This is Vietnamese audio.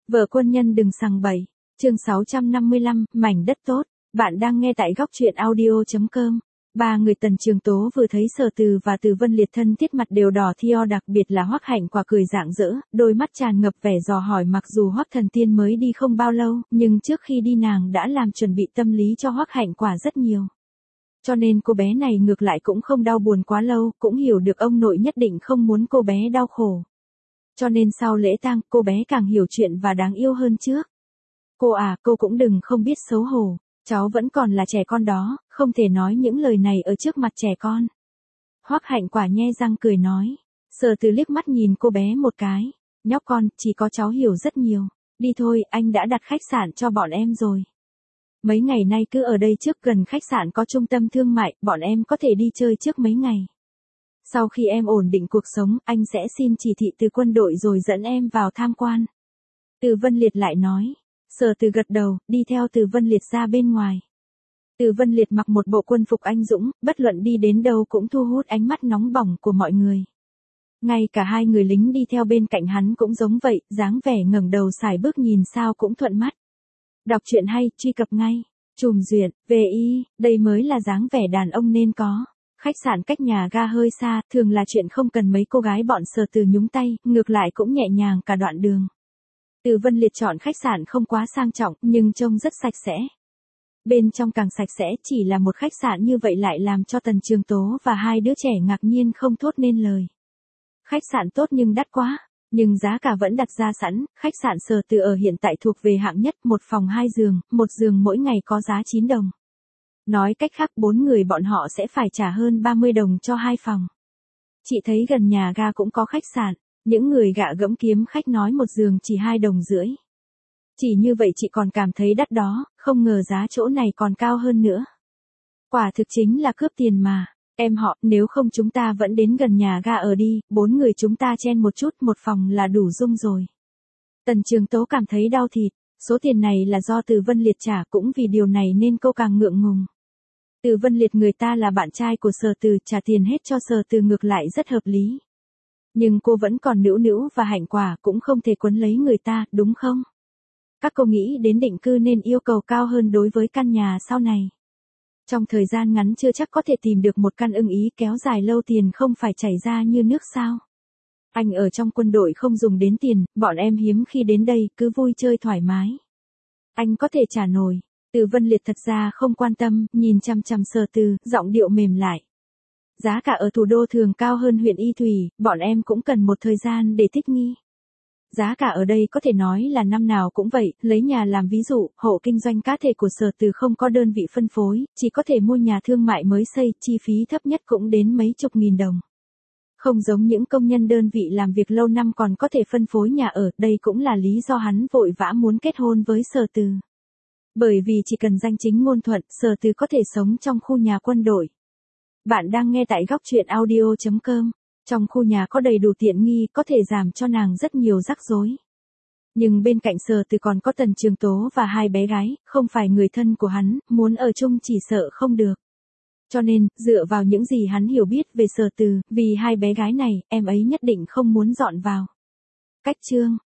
Vợ quân nhân đừng sằng bậy. Chương 655, mảnh đất tốt. Bạn đang nghe tại góc truyện audio.com. Ba người Tần Trường Tố vừa thấy Sở Từ và Từ Vân Liệt thân thiết mặt đều đỏ thio, đặc biệt là Hoắc Hạnh Quả cười rạng rỡ, đôi mắt tràn ngập vẻ dò hỏi. Mặc dù Hoắc Thần Tiên mới đi không bao lâu, nhưng trước khi đi nàng đã làm chuẩn bị tâm lý cho Hoắc Hạnh Quả rất nhiều. Cho nên cô bé này ngược lại cũng không đau buồn quá lâu, cũng hiểu được ông nội nhất định không muốn cô bé đau khổ. Cho nên sau lễ tang, cô bé càng hiểu chuyện và đáng yêu hơn trước. Cô à, cô cũng đừng không biết xấu hổ. Cháu vẫn còn là trẻ con đó, không thể nói những lời này ở trước mặt trẻ con. Hoắc Hạnh Quả nhe răng cười nói. Sở Từ liếc mắt nhìn cô bé một cái. Nhóc con, chỉ có cháu hiểu rất nhiều. Đi thôi, anh đã đặt khách sạn cho bọn em rồi. Mấy ngày nay cứ ở đây trước, gần khách sạn có trung tâm thương mại, bọn em có thể đi chơi trước mấy ngày. Sau khi em ổn định cuộc sống, anh sẽ xin chỉ thị từ quân đội rồi dẫn em vào tham quan. Từ Vân Liệt lại nói. Sở Từ gật đầu, đi theo Từ Vân Liệt ra bên ngoài. Từ Vân Liệt mặc một bộ quân phục anh dũng, bất luận đi đến đâu cũng thu hút ánh mắt nóng bỏng của mọi người. Ngay cả hai người lính đi theo bên cạnh hắn cũng giống vậy, dáng vẻ ngẩng đầu sải bước nhìn sao cũng thuận mắt. Đọc truyện hay, truy cập ngay. Trùm duyệt, VI, đây mới là dáng vẻ đàn ông nên có. Khách sạn cách nhà ga hơi xa, thường là chuyện không cần mấy cô gái bọn Sở Từ nhúng tay, ngược lại cũng nhẹ nhàng cả đoạn đường. Từ Vân Liệt chọn khách sạn không quá sang trọng, nhưng trông rất sạch sẽ. Bên trong càng sạch sẽ, chỉ là một khách sạn như vậy lại làm cho Tần Trường Tố và hai đứa trẻ ngạc nhiên không thốt nên lời. Khách sạn tốt nhưng đắt quá, nhưng giá cả vẫn đặt ra sẵn. Khách sạn Sở Từ ở hiện tại thuộc về hạng nhất, một phòng 2 giường, một giường mỗi ngày có giá 9 đồng. Nói cách khác 4 người bọn họ sẽ phải trả hơn 30 đồng cho 2 phòng. Chị thấy gần nhà ga cũng có khách sạn. Những người gạ gẫm kiếm khách nói một giường chỉ 2 đồng rưỡi. Chỉ như vậy chị còn cảm thấy đắt đó, không ngờ giá chỗ này còn cao hơn nữa. Quả thực chính là cướp tiền mà. Em họ, nếu không chúng ta vẫn đến gần nhà ga ở đi, 4 người chúng ta chen một chút, một phòng là đủ dung rồi. Tần Trường Tố cảm thấy đau thịt, số tiền này là do Từ Vân Liệt trả, cũng vì điều này nên cô càng ngượng ngùng. Từ Vân Liệt người ta là bạn trai của Sở Từ, trả tiền hết cho Sở Từ ngược lại rất hợp lý. Nhưng cô vẫn còn Nữu Nữu và Hạnh Quả, cũng không thể quấn lấy người ta, đúng không? Các cô nghĩ đến định cư nên yêu cầu cao hơn đối với căn nhà sau này. Trong thời gian ngắn chưa chắc có thể tìm được một căn ưng ý, kéo dài lâu tiền không phải chảy ra như nước sao. Anh ở trong quân đội không dùng đến tiền, bọn em hiếm khi đến đây, cứ vui chơi thoải mái. Anh có thể trả nổi. Từ Vân Liệt thật ra không quan tâm, nhìn chăm chăm Sở Từ, giọng điệu mềm lại. Giá cả ở thủ đô thường cao hơn huyện Y Thủy, bọn em cũng cần một thời gian để thích nghi. Giá cả ở đây có thể nói là năm nào cũng vậy, lấy nhà làm ví dụ, hộ kinh doanh cá thể của Sở Từ không có đơn vị phân phối, chỉ có thể mua nhà thương mại mới xây, chi phí thấp nhất cũng đến mấy chục nghìn đồng. Không giống những công nhân đơn vị làm việc lâu năm còn có thể phân phối nhà ở, đây cũng là lý do hắn vội vã muốn kết hôn với Sở Từ. Bởi vì chỉ cần danh chính ngôn thuận, Sở Từ có thể sống trong khu nhà quân đội. Bạn đang nghe tại góc truyện audio.com. Trong khu nhà có đầy đủ tiện nghi, có thể giảm cho nàng rất nhiều rắc rối. Nhưng bên cạnh Sở Từ còn có Tần Trường Tố và hai bé gái, không phải người thân của hắn, muốn ở chung chỉ sợ không được. Cho nên, dựa vào những gì hắn hiểu biết về Sở Từ, vì hai bé gái này, em ấy nhất định không muốn dọn vào. Cách chương.